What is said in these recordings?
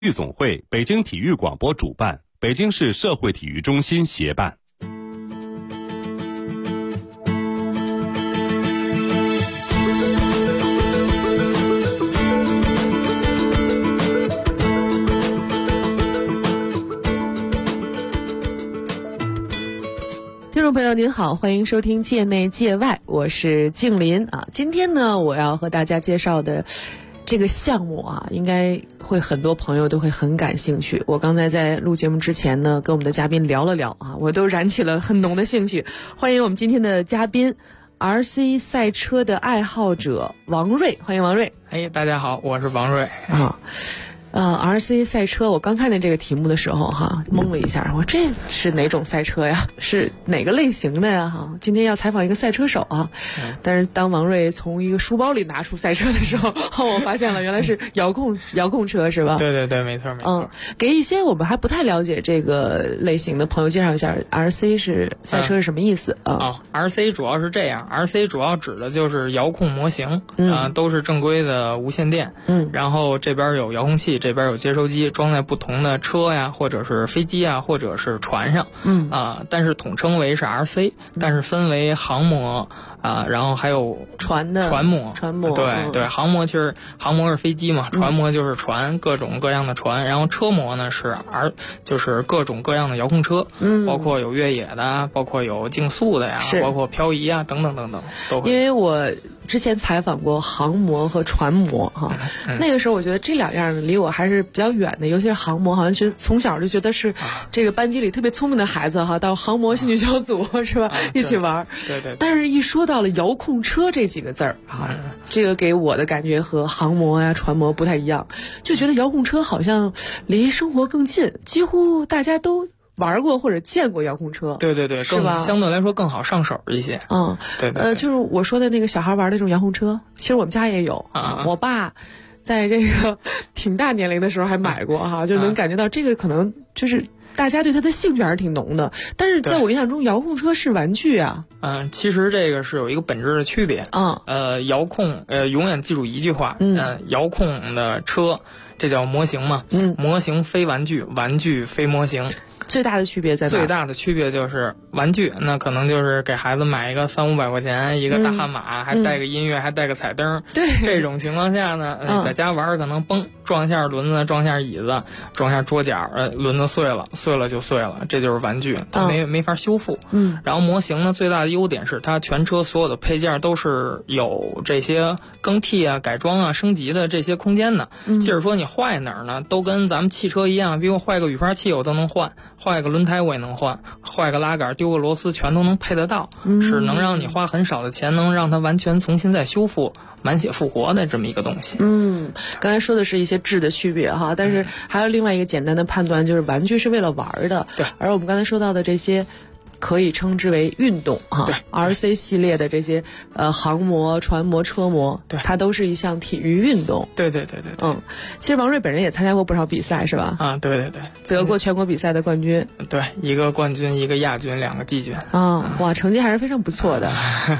育总会、北京体育广播主办，北京市社会体育中心协办。 听众朋友您好，欢迎收听界内界外，我是静林啊。今天呢，我要和大家介绍的这个项目啊，应该会很多朋友都会很感兴趣。我刚才在录节目之前呢，跟我们的嘉宾聊了聊啊，我都燃起了很浓的兴趣。欢迎我们今天的嘉宾 RC 赛车的爱好者王瑞，欢迎王瑞。 大家好，我是王瑞啊。RC 赛车，我刚看见这个题目的时候懵了一下，我这是哪种赛车呀？是哪个类型的呀？今天要采访一个赛车手啊，但是当王瑞从一个书包里拿出赛车的时候，我发现了原来是遥控车，是吧？ 对，没错。 给一些我们还不太了解这个类型的朋友介绍一下 RC 是赛车是什么意思啊 ？RC 主要是这样 ，RC 主要指的就是遥控模型，都是正规的无线电，然后这边有遥控器。这边有接收机装在不同的车呀，或者是飞机啊，或者是船上，但是统称为是 RC，但是分为航模然后还有船模，对，航模其实航模是飞机嘛，船模就是船，各种各样的船，然后车模呢是就是各种各样的遥控车，包括有越野的，包括有竞速的呀，包括漂移啊，等等都会。 因为我之前采访过航模和船模那个时候我觉得这两样离我还是比较远的，尤其是航模，好像从小就觉得是这个班级里特别聪明的孩子到航模兴趣小组是吧，一起玩。 对。 但是一说到了遥控车这几个字儿这个给我的感觉和航模呀、船模不太一样，就觉得遥控车好像离生活更近，几乎大家都玩过或者见过遥控车。 对，更相对来说更好上手一些。对。 就是我说的那个小孩玩的那种遥控车，其实我们家也有我爸在这个挺大年龄的时候还买过就能感觉到这个可能就是大家对它的兴趣还是挺浓的。但是在我印象中，遥控车是玩具啊。 其实这个是有一个本质的区别。遥控永远记住一句话，遥控的车这叫模型嘛，模型非玩具，玩具非模型。 最大的区别在哪？ 最大的区别就是玩具，那可能就是给孩子买一个300-500块钱一个大悍马，还带个音乐，还带个彩灯。 对， 这种情况下呢，在家玩可能撞一下轮子，撞一下椅子，撞一下桌角，轮子碎了就碎了，这就是玩具，它没法修复。然后模型呢，最大的优点是它全车所有的配件都是有这些更替啊、改装啊、升级的这些空间的。即使说你坏哪儿呢，都跟咱们汽车一样，比如坏个雨刷器我都能换。坏个轮胎我也能换，坏个拉杆丢个螺丝全都能配得到，是能让你花很少的钱能让它完全重新再修复，满血复活的这么一个东西。 刚才说的是一些质的区别但是还有另外一个简单的判断，就是玩具是为了玩的。 对， 而我们刚才说到的这些可以称之为运动对 RC 系列的这些航模、船模、车模， 对， 它都是一项体育运动。 对。 其实王瑞本人也参加过不少比赛是吧？ 对。 得过全国比赛的冠军。 对，一个冠军，一个亚军，2个季军。 哇，成绩还是非常不错的。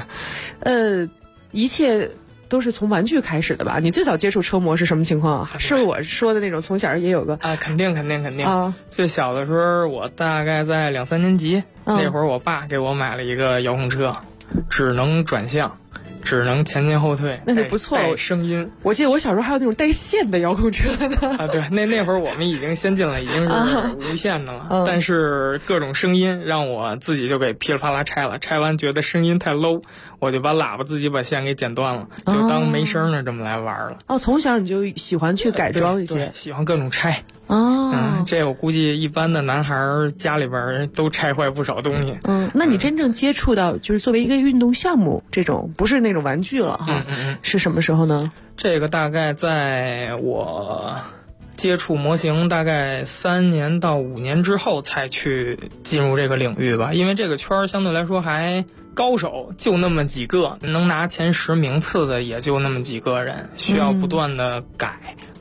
一切都是从玩具开始的吧？你最早接触车模是什么情况？是我说的那种从小也有个肯定最小的时候我大概在2-3年级，那会儿我爸给我买了一个遥控车，只能转向，只能前进后退， 那就不错了。 声音， 我记得我小时候还有那种带线的遥控车呢。 对，那会儿我们已经先进了，已经是无线的了。但是各种声音让我自己就给噼里啪啦拆了，拆完觉得声音太 low， 我就把喇叭自己把线给剪断了，就当没声的这么来玩了。 从小你就喜欢去改装一些， 对，喜欢各种拆。这我估计一般的男孩家里边都拆坏不少东西。 那你真正接触到就是作为一个运动项目这种不是那种玩具了是什么时候呢？ 这个大概在我接触模型大概3年到5年之后才去进入这个领域吧，因为这个圈相对来说还高手就那么几个，能拿前10名次的也就那么几个人，需要不断的改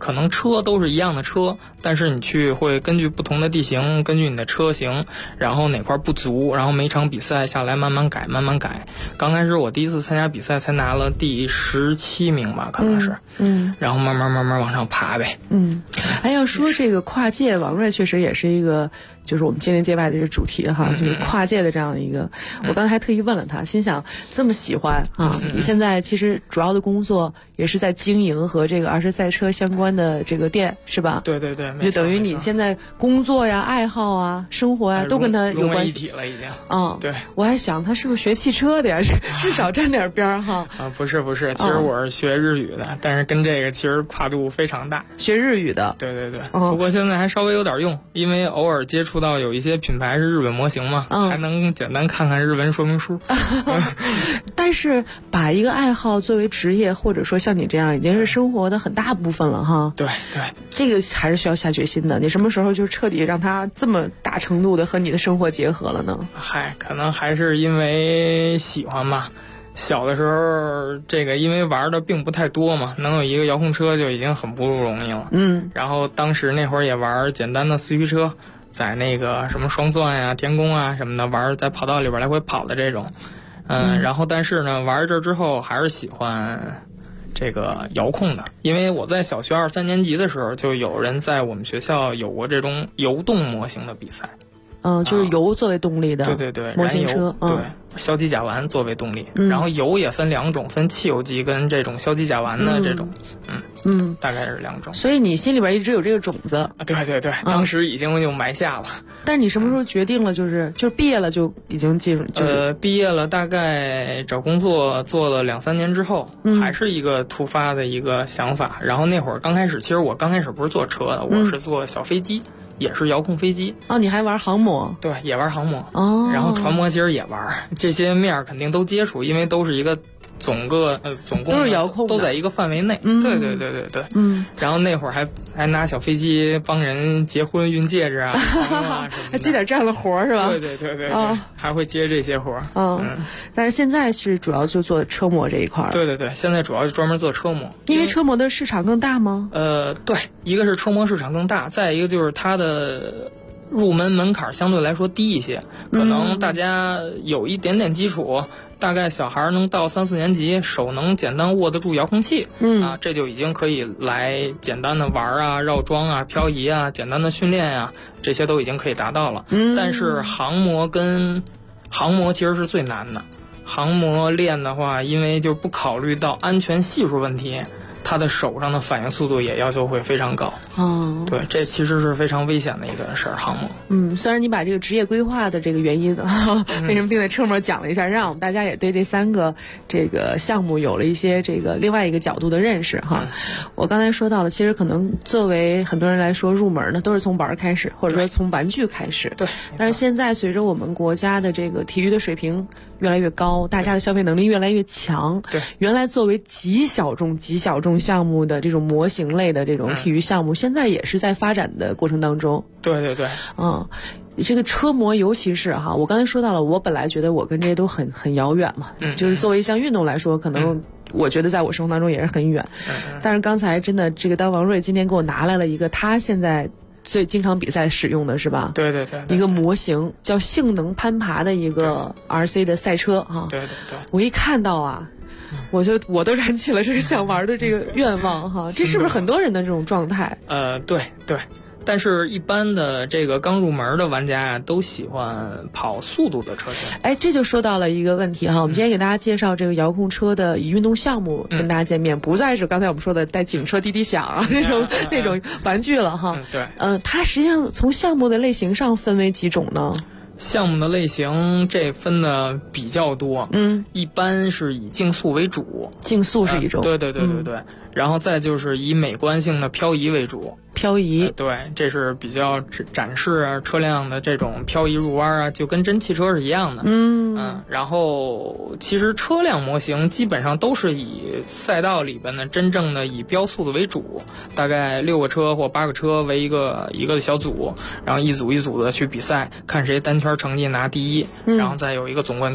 可能车都是一样的车，但是你会根据不同的地形，根据你的车型，然后哪块不足，然后每场比赛下来慢慢改。刚开始我第一次参加比赛才拿了第17名吧，可能是，然后慢慢往上爬呗。 要说这个跨界，王睿确实也是一个，就是我们界内界外的这个主题哈，就是跨界的这样的一个。我刚才还特意问了他，心想这么喜欢啊，你现在其实主要的工作也是在经营和这个儿童赛车相关的这个店，是吧？ 对， 就等于你现在工作呀、爱好啊、生活呀都跟他有关系， 融为一体了已经。 对，我还想他是不是学汽车的呀？至少沾点边儿哈。 不是，其实我是学日语的，但是跟这个其实跨度非常大。 学日语的。 对。不过现在还稍微有点用，因为偶尔接触到有一些品牌是日本模型嘛，还能简单看看日文说明书。 但是把一个爱好作为职业，或者说像你这样，已经是生活的很大部分了哈。 对， 这个还是需要下决心的。你什么时候就彻底让它这么大程度的和你的生活结合了呢？ 可能还是因为喜欢吧。小的时候，这个因为玩的并不太多嘛，能有一个遥控车就已经很不容易了。然后当时那会儿也玩简单的四驱车，在那个什么双钻呀、天宫啊什么的玩，在跑道里边来回跑的这种。然后但是呢，玩这之后还是喜欢这个遥控的，因为我在小学2、3年级的时候，就有人在我们学校有过这种油动模型的比赛。 就是油作为动力的， 对， 模型车， 对，硝基甲烷作为动力，然后油也分2种，分汽油机跟这种硝基甲烷的这种，大概是2种。 所以你心里边一直有这个种子。 对，当时已经就埋下了。 但是你什么时候决定了？就是毕业了就已经进入？ 毕业了，大概找工作做了2、3年之后，还是一个突发的一个想法。然后那会儿刚开始，其实我刚开始不是做车的，我是做小飞机。也是遥控飞机你还玩航模？ 对，也玩航模然后船模其实也玩，这些面肯定都接触，因为都是一个总共都是遥控， 都在一个范围内。对。然后那会儿还拿小飞机帮人结婚运戒指啊， 还接点这样的活是吧？ 对，还会接这些活。 但是现在是主要就做车模这一块。 对，现在主要是专门做车模， 因为车模的市场更大吗？ 对，一个是车模市场更大，再一个就是它的入门槛相对来说低一些，可能大家有一点点基础，大概小孩能到3、4年级，手能简单握得住遥控器，这就已经可以来简单的玩啊、绕桩啊、漂移啊、简单的训练啊，这些都已经可以达到了。但是航模其实是最难的，航模练的话，因为就不考虑到安全系数问题，他的手上的反应速度也要求会非常高。对，这其实是非常危险的一个事儿，航模。 虽然你把这个职业规划的这个原因为什么定在车模讲了一下，让我们大家也对这3个这个项目有了一些这个另外一个角度的认识哈。我刚才说到了，其实可能作为很多人来说入门呢，都是从玩开始，或者说从玩具开始。 对。 但是现在随着我们国家的这个体育的水平越来越高，大家的消费能力越来越强。 对。 原来作为极小众项目的这种模型类的这种体育项目，现在也是在发展的过程当中。 对。 这个车模尤其是我刚才说到了，我本来觉得我跟这些都很遥远嘛，就是作为一项运动来说，可能我觉得在我生活当中也是很远。但是刚才真的这个当王睿今天给我拿来了一个他现在最经常比赛使用的是吧？ 对， 一个模型叫性能攀爬的一个 RC 的赛车对。 我一看到我都燃起了这个想玩的这个愿望这是不是很多人的这种状态？ 对。但是一般的这个刚入门的玩家都喜欢跑速度的车型。 这就说到了一个问题我们今天给大家介绍这个遥控车的以运动项目跟大家见面，不再是刚才我们说的带警车滴滴响那种玩具了对。 它实际上从项目的类型上分为几种呢？ 项目的类型这分的比较多，一般是以竞速为主。 竞速是一种， 对。然后再就是以美观性的漂移为主。 漂移， 对，这是比较展示车辆的这种漂移入弯就跟真汽车是一样的。然后其实车辆模型基本上都是以赛道里边的真正的以标速的为主，大概6个车或8个车为一个小组，然后一组一组的去比赛，看谁单圈成绩拿第一，然后再有一个总冠军。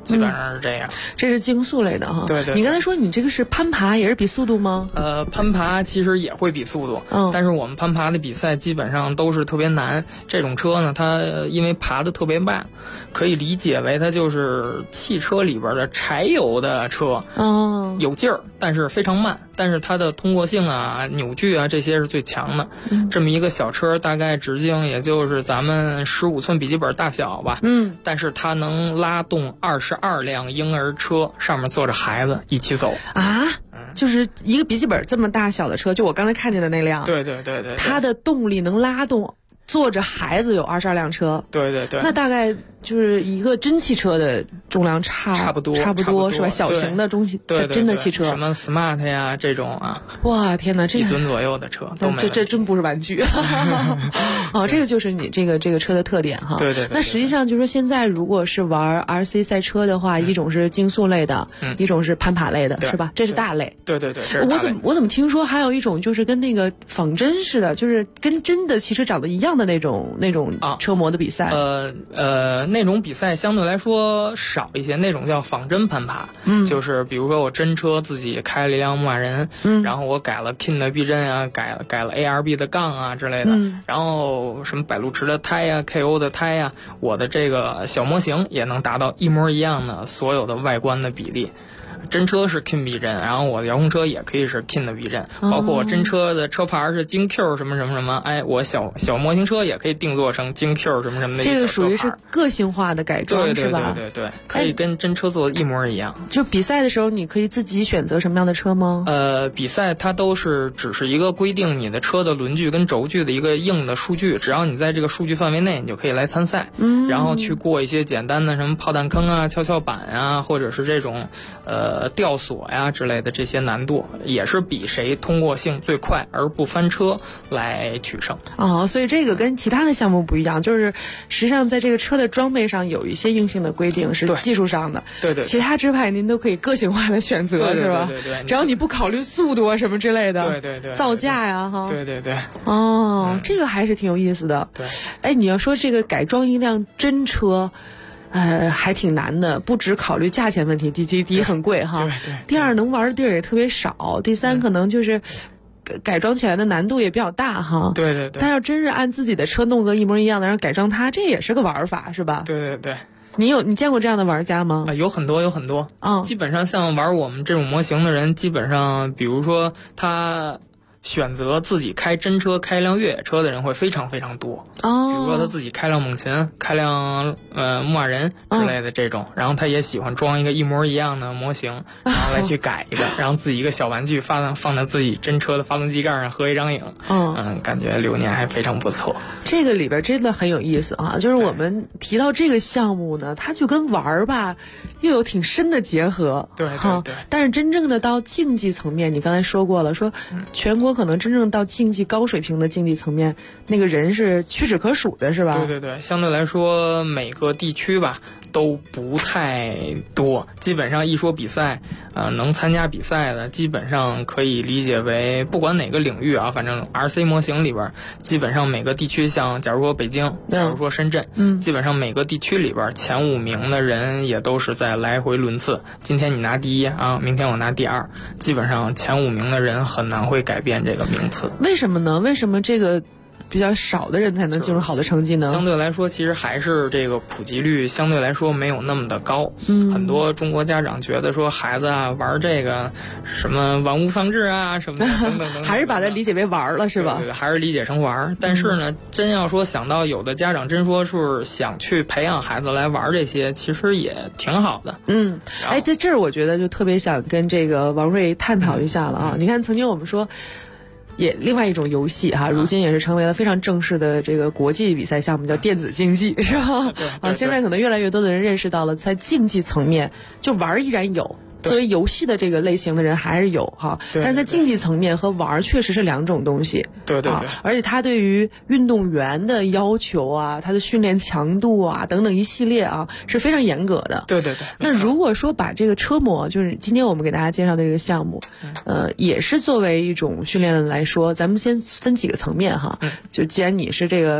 基本上是这样。 这是竞速类的哈。 对对。 你刚才说你这个是攀爬，也是比速度吗？ 攀爬其实也会比速度，但是我们攀爬的比赛基本上都是特别难。这种车呢，它因为爬得特别慢，可以理解为它就是汽车里边的柴油的车。有劲儿，但是非常慢，但是它的通过性啊、扭矩啊这些是最强的。这么一个小车，大概直径也就是咱们15寸笔记本大小吧。但是它能拉动22辆婴儿车，上面坐着孩子一起走啊。就是一个笔记本这么大小的车，就我刚才看见的那辆。 对， 它的动力能拉动坐着孩子有22辆车。 对， 那大概就是一个真汽车的重量差不多是吧？小型的中对真的汽车， 什么 smart 呀这种啊。 哇，天哪，这 1吨左右的车都没。 这真不是玩具。这个就是你这个车的特点哈。 对。 那实际上就是说，现在如果是玩 RC 赛车的话，一种是竞速类的，一种是攀爬类的，是吧？这是大类。 对。 我怎么听说还有一种就是跟那个仿真似的，就是跟真的汽车长得一样的那种车模的比赛。 那种比赛相对来说少一些，那种叫仿真攀爬。就是比如说我真车自己开了一辆牧马人，然后我改了 King 的避震啊，改了 ARB 的杠啊之类的，然后什么百路驰的胎呀、KO 的胎呀，我的这个小模型也能达到一模一样的所有的外观的比例。真车是 King 避震，然后我的遥控车也可以是 King 的避震，包括我真车的车牌是京 Q 什么什么什么，我小模型车也可以定做成京 Q 什么什么的。 这个属于是个性化的改装， 是吧？对，可以跟真车做的一模一样。 就比赛的时候，你可以自己选择什么样的车吗？ 比赛它都是只是一个规定你的车的轮距跟轴距的一个硬的数据，只要你在这个数据范围内，你就可以来参赛。然后去过一些简单的什么炮弹坑啊、跷跷板啊，或者是这种吊索呀之类的这些难度，也是比谁通过性最快而不翻车来取胜。 所以这个跟其他的项目不一样，就是实际上在这个车的装备上有一些硬性的规定是技术上的。 对， 其他支派您都可以个性化的选择，是吧？ 对， 只要你不考虑速度啊什么之类的。 对， 造价呀哈。 对。 这个还是挺有意思的。 对。 你要说这个改装一辆真车。还挺难的，不只考虑价钱问题，第一很贵哈， 对。 第二能玩的地儿也特别少，第三可能就是改装起来的难度也比较大哈。 对。 但要真是按自己的车弄个一模一样的，然后改装它，这也是个玩法，是吧？ 对。 你见过这样的玩家吗？ 有很多。基本上像玩我们这种模型的人，基本上比如说他选择自己开真车、开辆越野车的人会非常非常多。比如说他自己开辆猛禽、开辆牧马人之类的这种，然后他也喜欢装一个一模一样的模型，然后来去改一个，然后自己一个小玩具放在自己真车的发动机盖上合一张影。感觉流年还非常不错。 这个里边真的很有意思啊！就是我们提到这个项目呢，它就跟玩吧又有挺深的结合。 对。 但是真正的到竞技层面，你刚才说过了，说全国可能真正到竞技高水平的竞技层面，那个人是屈指可数的，是吧？ 对，相对来说每个地区吧都不太多，基本上一说比赛，能参加比赛的基本上可以理解为不管哪个领域啊，反正 RC 模型里边，基本上每个地区，像假如说北京，假如说深圳，基本上每个地区里边前5名的人也都是在来回轮次。今天你拿第一啊，明天我拿第2，基本上前5名的人很难会改变这个名次。 为什么呢？为什么这个比较少的人才能进入好的成绩呢？ 相对来说，其实还是这个普及率相对来说没有那么的高。很多中国家长觉得说孩子啊玩这个什么玩物丧志啊什么的等等， 还是把它理解为玩了，是吧？ 对，还是理解成玩。但是呢，真要说想到有的家长真说是想去培养孩子来玩这些，其实也挺好的。 在这儿我觉得就特别想跟这个王瑞探讨一下了啊！你看，曾经我们说。也另外一种游戏哈，如今也是成为了非常正式的这个国际比赛项目，叫电子竞技，是吧？ 对。 现在可能越来越多的人认识到了，在竞技层面，就玩依然有。作为游戏的这个类型的人还是有哈，但是在竞技层面和玩确实是2种东西。 对。 而且它对于运动员的要求啊，他的训练强度啊等等一系列啊是非常严格的。 对。 那如果说把这个车模，就是今天我们给大家介绍的这个项目，也是作为一种训练来说，咱们先分几个层面哈。就既然你是这个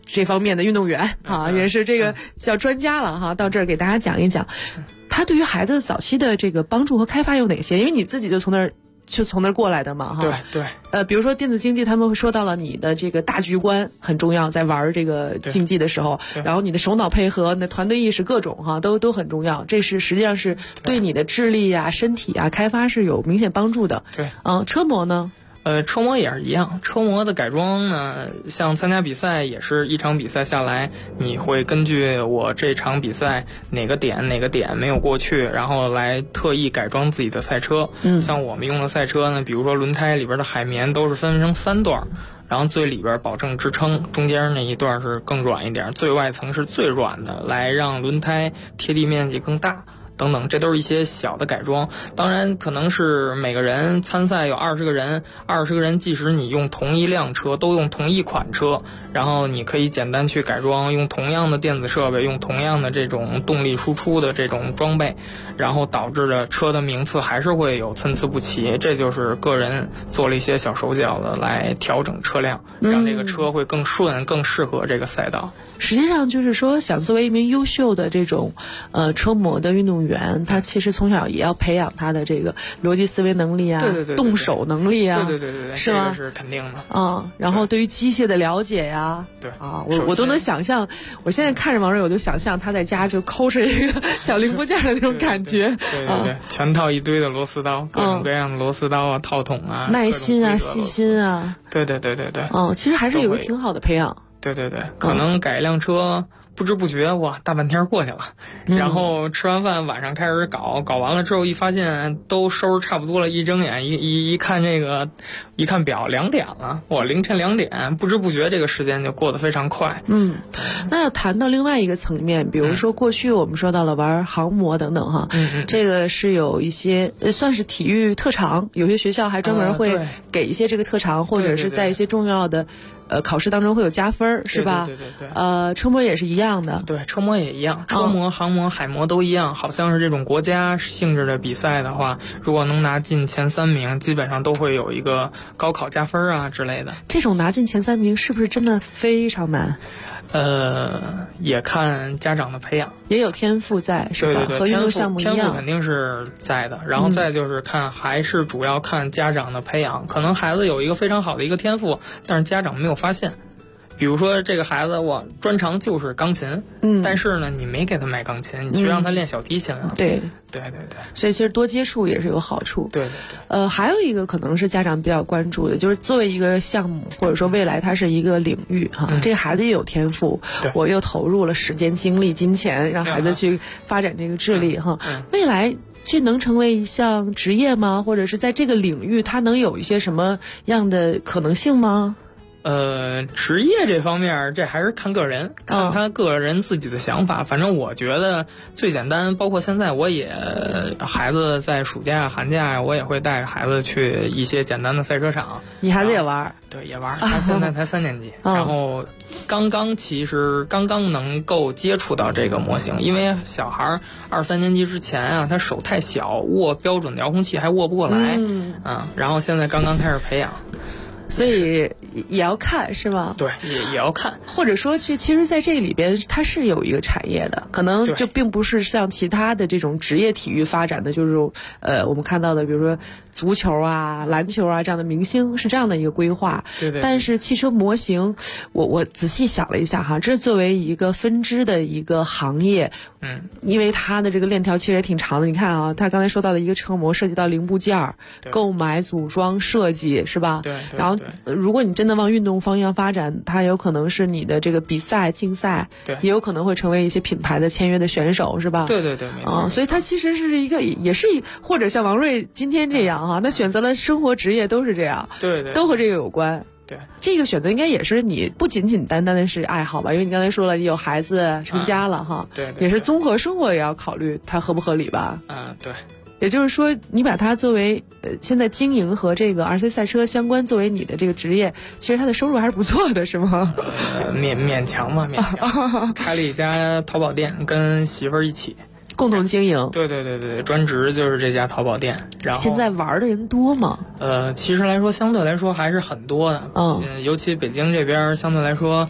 这方面的运动员啊，也是这个叫专家了哈，到这儿给大家讲一讲，他对于孩子早期的这个帮助和开发有哪些？因为你自己就从那儿过来的嘛，哈。 对。 比如说电子竞技，他们会说到了你的这个大局观很重要，在玩这个竞技的时候，然后你的手脑配合、你的团队意识各种哈都很重要，这是实际上是对你的智力啊、身体啊开发是有明显帮助的。 对， 车模呢？ 车模也是一样，车模的改装呢，像参加比赛也是一场比赛下来，你会根据我这场比赛哪个点没有过去，然后来特意改装自己的赛车。像我们用的赛车呢，比如说轮胎里边的海绵都是分成3段，然后最里边保证支撑，中间那一段是更软一点，最外层是最软的，来让轮胎贴地面积更大。等等，这都是一些小的改装。当然，可能是每个人参赛有20个人，即使你用同一辆车，都用同一款车，然后你可以简单去改装，用同样的电子设备，用同样的这种动力输出的这种装备，然后导致的车的名次还是会有参差不齐。这就是个人做了一些小手脚的来调整车辆，让这个车会更顺，更适合这个赛道。 实际上就是说，想作为一名优秀的这种车模的运动员，他其实从小也要培养他的这个逻辑思维能力啊， 对动手能力啊， 对， 是吗？ 这个是肯定的啊。然后对于机械的了解呀， 对啊，我都能想象，我现在看着王瑞，我就想象他在家就抠着一个小零部件的那种感觉， 对，全套一堆的螺丝刀，各种各样的螺丝刀啊，套筒啊， 耐心啊，细心啊， 对， 其实还是有个挺好的培养。 对，可能改一辆车，不知不觉哇，大半天过去了，然后吃完饭晚上开始搞完了之后，一发现都收拾差不多了，一睁眼一看一看表2点了，哇，凌晨2点，不知不觉这个时间就过得非常快。 那要谈到另外一个层面，比如说过去我们说到了玩航模等等哈，这个是有一些算是体育特长，有些学校还专门会给一些这个特长，或者是在一些重要的考试当中会有加分，是吧？ 对。 车模也是一样的。 对，车模也一样，车模、航模、海模都一样。好像是这种国家性质的比赛的话，如果能拿进前3名，基本上都会有一个高考加分啊之类的。 这种拿进前3名是不是真的非常难？ 也看家长的培养， 也有天赋在，是吧？ 对， 和运动项目一样， 天赋肯定是在的。然后再就是还是主要看家长的培养。可能孩子有一个非常好的一个天赋，但是家长没有发现。比如说这个孩子我专长就是钢琴，但是呢你没给他买钢琴，你去让他练小提琴啊。 对， 所以其实多接触也是有好处。 对。 还有一个可能是家长比较关注的，就是作为一个项目或者说未来它是一个领域哈，这个孩子也有天赋，我又投入了时间、精力、金钱，让孩子去发展这个智力哈，未来这能成为一项职业吗？或者是在这个领域它能有一些什么样的可能性吗？ 职业这方面，这还是看个人，看他个人自己的想法。反正我觉得最简单，包括现在我也孩子在暑假、寒假，我也会带着孩子去一些简单的赛车场。 你孩子也玩？ 对，也玩。他现在才3年级，然后刚刚能够接触到这个模型，因为小孩2、3年级之前啊，他手太小，握标准的遥控器还握不过来，然后现在刚刚开始培养。 所以也要看是吗？ 对，也要看， 或者说其实在这里边它是有一个产业的，可能就并不是像其他的这种职业体育发展的，就是我们看到的，比如说足球啊、篮球啊这样的明星是这样的一个规划。 对。 但是汽车模型，我仔细想了一下哈，这作为一个分支的一个行业，因为它的这个链条其实也挺长的。你看啊，他刚才说到的一个车模涉及到零部件、购买、组装、设计，是吧？ 对。 然后如果你真的往运动方向发展，它有可能是你的这个比赛、竞赛，也有可能会成为一些品牌的签约的选手，是吧？ 对，没错。 所以它其实是一个，也是或者像王瑞今天这样哈，那选择了生活职业都是这样， 对， 都和这个有关。 对， 这个选择应该也是你不仅仅单单的是爱好吧？因为你刚才说了，你有孩子成家了哈， 对， 也是综合生活也要考虑它合不合理吧？ 对。 也就是说，你把它作为现在经营和这个 RC 赛车相关作为你的这个职业，其实它的收入还是不错的，是吗？ 勉强吧，勉强。开了一家淘宝店，跟媳妇儿一起共同经营。 对，专职就是这家淘宝店。然后现在玩的人多吗？ 其实来说，相对来说还是很多的。尤其北京这边相对来说，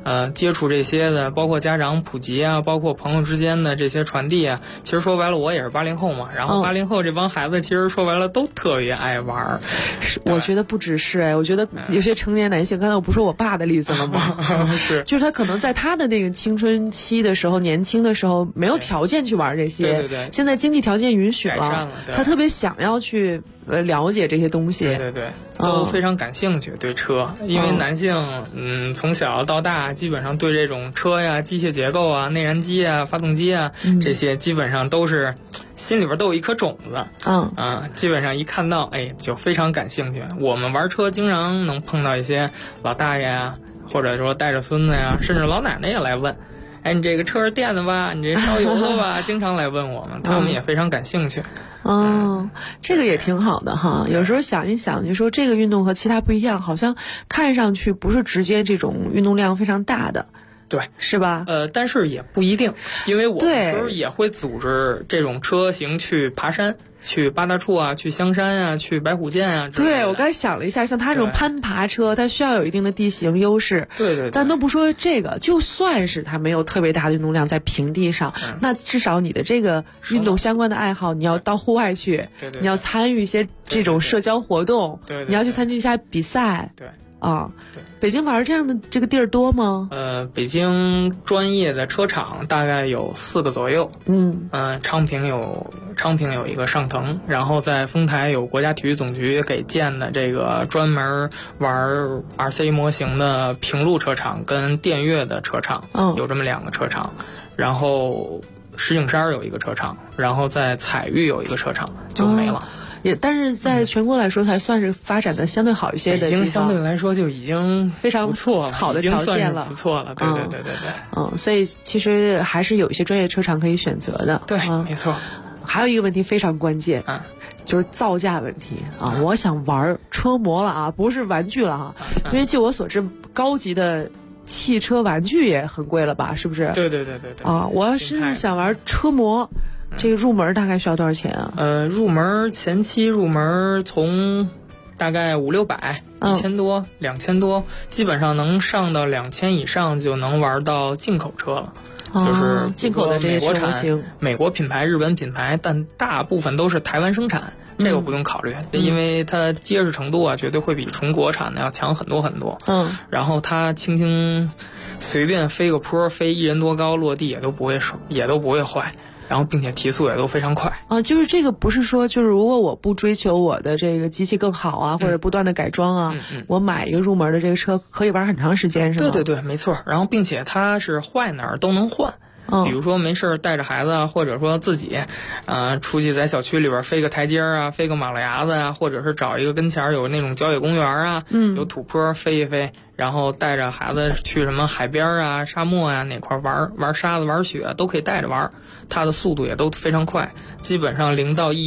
接触这些的，包括家长普及啊，包括朋友之间的这些传递啊。其实说白了，我也是80后嘛，然后80后这帮孩子，其实说白了都特别爱玩。 我觉得不只是我觉得有些成年男性，刚才我不说我爸的例子了吗？ 是， 就是他可能在他的那个青春期的时候，年轻的时候没有条件去玩这些， 对， 现在经济条件允许改善了， 他特别想要去了解这些东西， 对，都非常感兴趣对车，因为男性从小到大基本上对这种车呀、机械结构啊、内燃机啊、发动机啊这些基本上都是心里边都有一颗种子，基本上一看到就非常感兴趣。我们玩车经常能碰到一些老大爷啊，或者说带着孙子呀，甚至老奶奶也来问。你这个车是电的吧？你这烧油的吧？经常来问我们，他们也非常感兴趣。 这个也挺好的哈。有时候想一想，就说这个运动和其他不一样，好像看上去不是直接这种运动量非常大的。 对， 是吧？ 但是也不一定，因为我们时候也会组织这种车型去爬山，去八大处啊，去香山啊，去白虎涧啊。 对，我刚才想了一下，像他这种攀爬车，它需要有一定的地形优势。 对， 咱都不说这个，就算是它没有特别大的运动量在平地上，那至少你的这个运动相关的爱好，你要到户外去，你要参与一些这种社交活动， 对， 你要去参与一下比赛， 对。 对，北京玩这样的这个地儿多吗？ 北京专业的车厂大概有4个左右。昌平有一个上腾，然后在丰台有国家体育总局给建的这个专门玩 RC 模型的平路车厂跟电悦的车厂，有这么2个车厂。然后石景山有一个车厂，然后在彩玉有一个车厂，就没了。 但是在全国来说，还算是发展的相对好一些的地方。 北京相对来说就已经非常不错了， 好的条件了， 不错了。对。 所以其实还是有一些专业车厂可以选择的。 对，没错。 还有一个问题非常关键，就是造价问题啊。我想玩车模了啊，不是玩具了哈，因为据我所知，高级的汽车玩具也很贵了吧？是不是？ 对。 我要是想玩车模。这个入门大概需要多少钱啊？ 入门前期入门从大概500-600、1000多、2000多，基本上能上到2000以上就能玩到进口车了。就是进口的这些车模型， 美国品牌、日本品牌，但大部分都是台湾生产，这个不用考虑，因为它结实程度啊，绝对会比纯国产的要强很多很多。然后它轻轻随便飞个坡，飞1人多高，落地也都不会坏。然后并且提速也都非常快就是这个不是说就是如果我不追求我的这个机器更好啊，或者不断的改装啊，我买一个入门的这个车可以玩很长时间，是吗？ 对，没错。然后并且它是坏哪儿都能换。比如说没事带着孩子啊，或者说自己，出去在小区里边飞个台阶啊，飞个马路牙子啊，或者是找一个跟前有那种郊野公园啊，有土坡飞一飞，然后带着孩子去什么海边啊、沙漠啊哪块玩沙子、玩雪都可以带着玩。它的速度也都非常快，基本上0到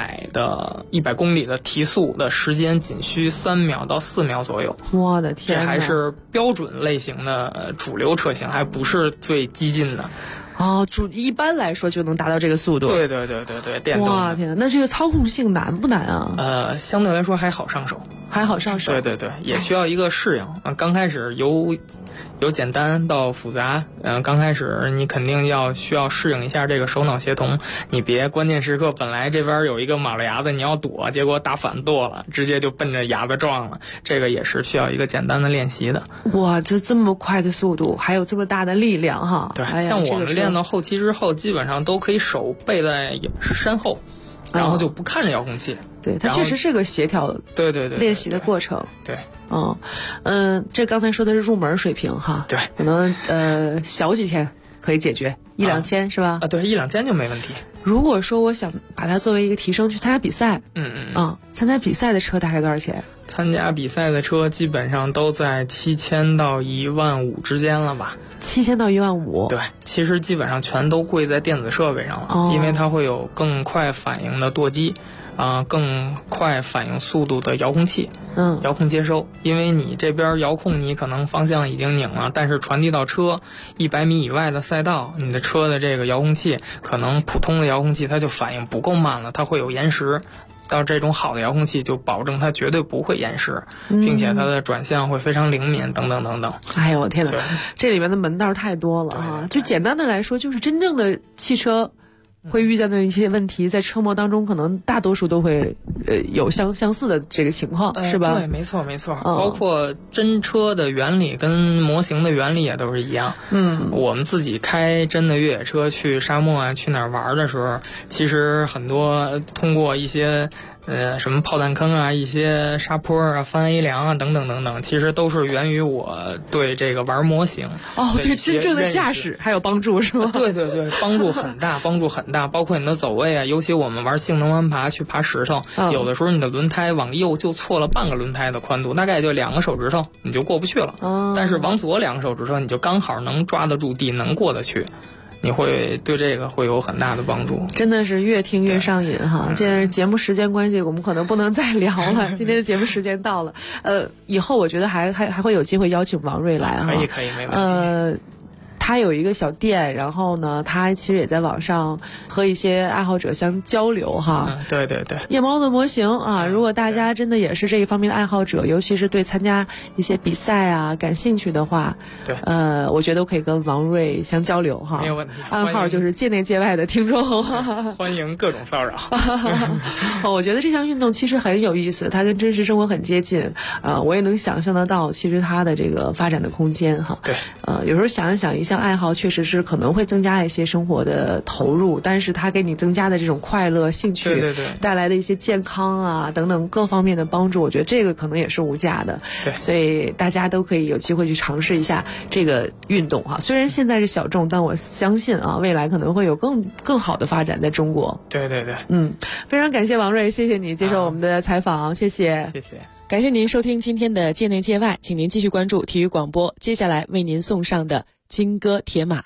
100公里的提速的时间仅需3秒到4秒左右。 我的天， 这还是标准类型的主流车型，还不是最激进的。 一般来说就能达到这个速度。 对，电动的。 哇天，那这个操控性难不难啊？ 相对来说还好上手。对，也需要一个适应。刚开始由简单到复杂，刚开始你肯定需要适应一下这个手脑协同，你别关键时刻本来这边有一个马路牙子你要躲，结果打反舵了，直接就奔着牙子撞了，这个也是需要一个简单的练习的。 哇，这么快的速度，还有这么大的力量哈！ 对，像我们练到后期之后，基本上都可以手背在身后，然后就不看着遥控器。 对，它确实是个协调对练习的过程。 对。 这刚才说的是入门水平哈， 对， 可能小几千可以解决，1-2千是吧？ 对，1-2千就没问题。 如果说我想把它作为一个提升去参加比赛，参加比赛的车大概多少钱？ 参加比赛的车基本上都在7000到15000之间了吧 ？7000到15000。 对，其实基本上全都贵在电子设备上了，因为它会有更快反应的舵机。更快反应速度的遥控器，遥控接收，因为你这边遥控你可能方向已经拧了，但是传递到车100米以外的赛道，你的车的这个遥控器可能普通的遥控器它就反应不够慢了，它会有延时。 到这种好的遥控器就保证它绝对不会延时，并且它的转向会非常灵敏等等等等。 哎呦我天哪，这里面的门道太多了啊！就简单的来说，就是真正的汽车会遇到的一些问题，在车模当中可能大多数都会有相似的这个情况，是吧？ 对，没错没错，包括真车的原理跟模型的原理也都是一样。我们自己开真的越野车去沙漠啊，去哪儿玩的时候，其实很多通过一些什么炮弹坑啊，一些沙坡啊，翻 A 梁啊，等等等等，其实都是源于我对这个玩模型对真正的驾驶还有帮助，是吗？ 对对对，帮助很大，帮助很大，包括你的走位啊，尤其我们玩性能弯爬去爬石头，有的时候你的轮胎往右就错了半个轮胎的宽度，大概就2个手指头你就过不去了，但是往左2个手指头你就刚好能抓得住地，能过得去。你会对这个会有很大的帮助， 真的是越听越上瘾哈。现在节目时间关系，我们可能不能再聊了。今天的节目时间到了，以后我觉得还会有机会邀请王瑞来哈。 可以，没问题。 他有一个小店，然后呢，他其实也在网上和一些爱好者相交流哈。 对对对。 夜猫的模型啊，如果大家真的也是这一方面的爱好者，尤其是对参加一些比赛啊感兴趣的话， 对， 我觉得可以跟王瑞相交流哈。 没有问题。 暗号就是界内界外的听众。 欢迎各种骚扰。 我觉得这项运动其实很有意思，它跟真实生活很接近。我也能想象得到，其实它的这个发展的空间哈。 对。 有时候想一想，一项爱好确实是可能会增加一些生活的投入，但是它给你增加的这种快乐、兴趣， 对对对， 带来的一些健康啊等等各方面的帮助，我觉得这个可能也是无价的。 对， 所以大家都可以有机会去尝试一下这个运动哈。虽然现在是小众，但我相信啊，未来可能会有更好的发展在中国。 对对对， 非常感谢王瑞，谢谢你接受我们的采访，谢谢， 谢谢。 感谢您收听今天的界内界外，请您继续关注体育广播，接下来为您送上的金戈铁马。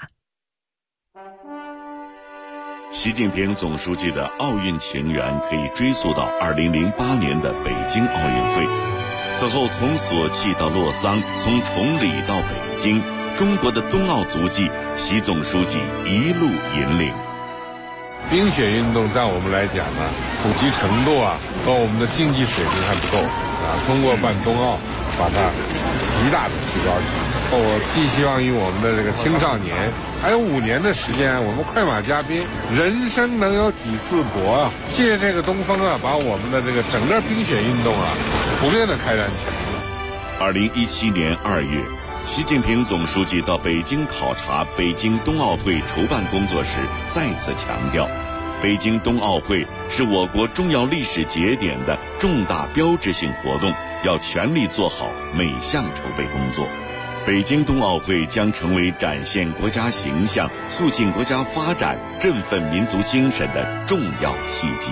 习近平总书记的奥运情缘可以追溯到2008年的北京奥运会。此后从索契到洛桑，从崇礼到北京，中国的冬奥足迹，习总书记一路引领。 冰雪运动在我们来讲呢，普及程度和我们的竞技水平还不够通过办冬奥，把它极大的提高起来。我寄希望于我们的这个青少年，还有5年的时间，我们快马加鞭，人生能有几次搏借这个东风把我们的这个整个冰雪运动普遍的开展起来。 2017年2月，习近平总书记到北京考察北京冬奥会筹办工作时，再次强调，北京冬奥会是我国重要历史节点的重大标志性活动，要全力做好每项筹备工作。北京冬奥会将成为展现国家形象、促进国家发展、振奋民族精神的重要契机。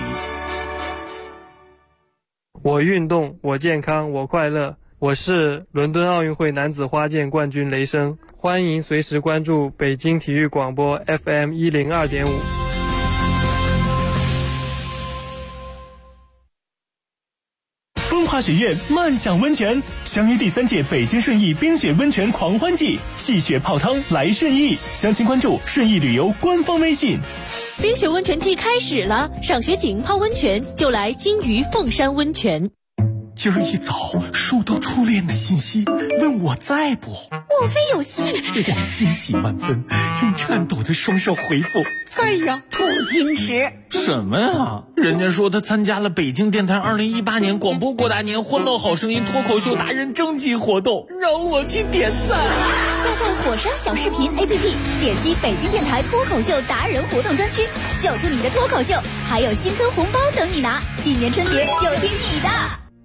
我运动，我健康，我快乐。我是伦敦奥运会男子花剑冠军雷声，欢迎随时关注北京体育广播 FM102.5。 风华学院漫享温泉，相约第3届北京顺义冰雪温泉狂欢季，戏雪泡汤来顺义，详情关注顺义旅游官方微信。 冰雪温泉季开始了，赏雪景泡温泉就来金鱼凤山温泉。 今儿一早收到初恋的信息，问我在不？ 莫非有戏？ 我欣喜万分，用颤抖的双手回复在呀。 不矜持什么呀？人家说他参加了北京电台2018年广播过大年欢乐好声音脱口秀达人征集活动，让我去点赞。 下载火山小视频 APP， 点击北京电台脱口秀达人活动专区，秀出你的脱口秀，还有新春红包等你拿。今年春节就听你的。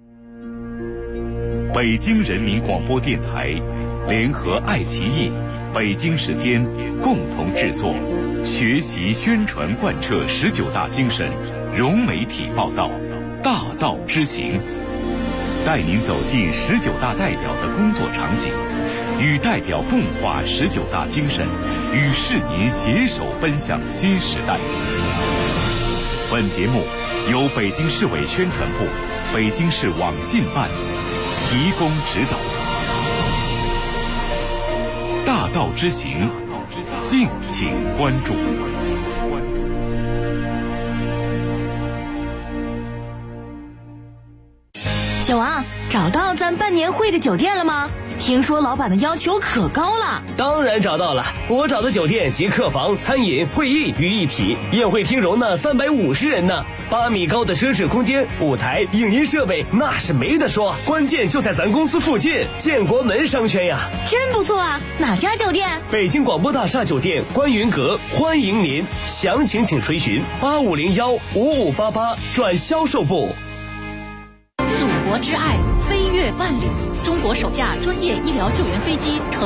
北京人民广播电台联合爱奇艺、北京时间共同制作，学习宣传贯彻19大精神，融媒体报道，大道之行，带您走进19大代表的工作场景，与代表共话19大精神，与市民携手奔向新时代。本节目由北京市委宣传部、北京市网信办提供指导。大道之行，敬请关注。 小王，找到咱办年会的酒店了吗？听说老板的要求可高了。 当然找到了，我找的酒店集客房、餐饮、会议于一体，宴会厅容纳350人呢，8米高的奢侈空间，舞台、影音设备那是没得说，关键就在咱公司附近，建国门商圈呀。 真不错啊，哪家酒店？ 北京广播大厦酒店观云阁，欢迎您，详情请垂询8501-5588转销售部。 祖国之爱飞越万里，中国首架专业医疗救援飞机成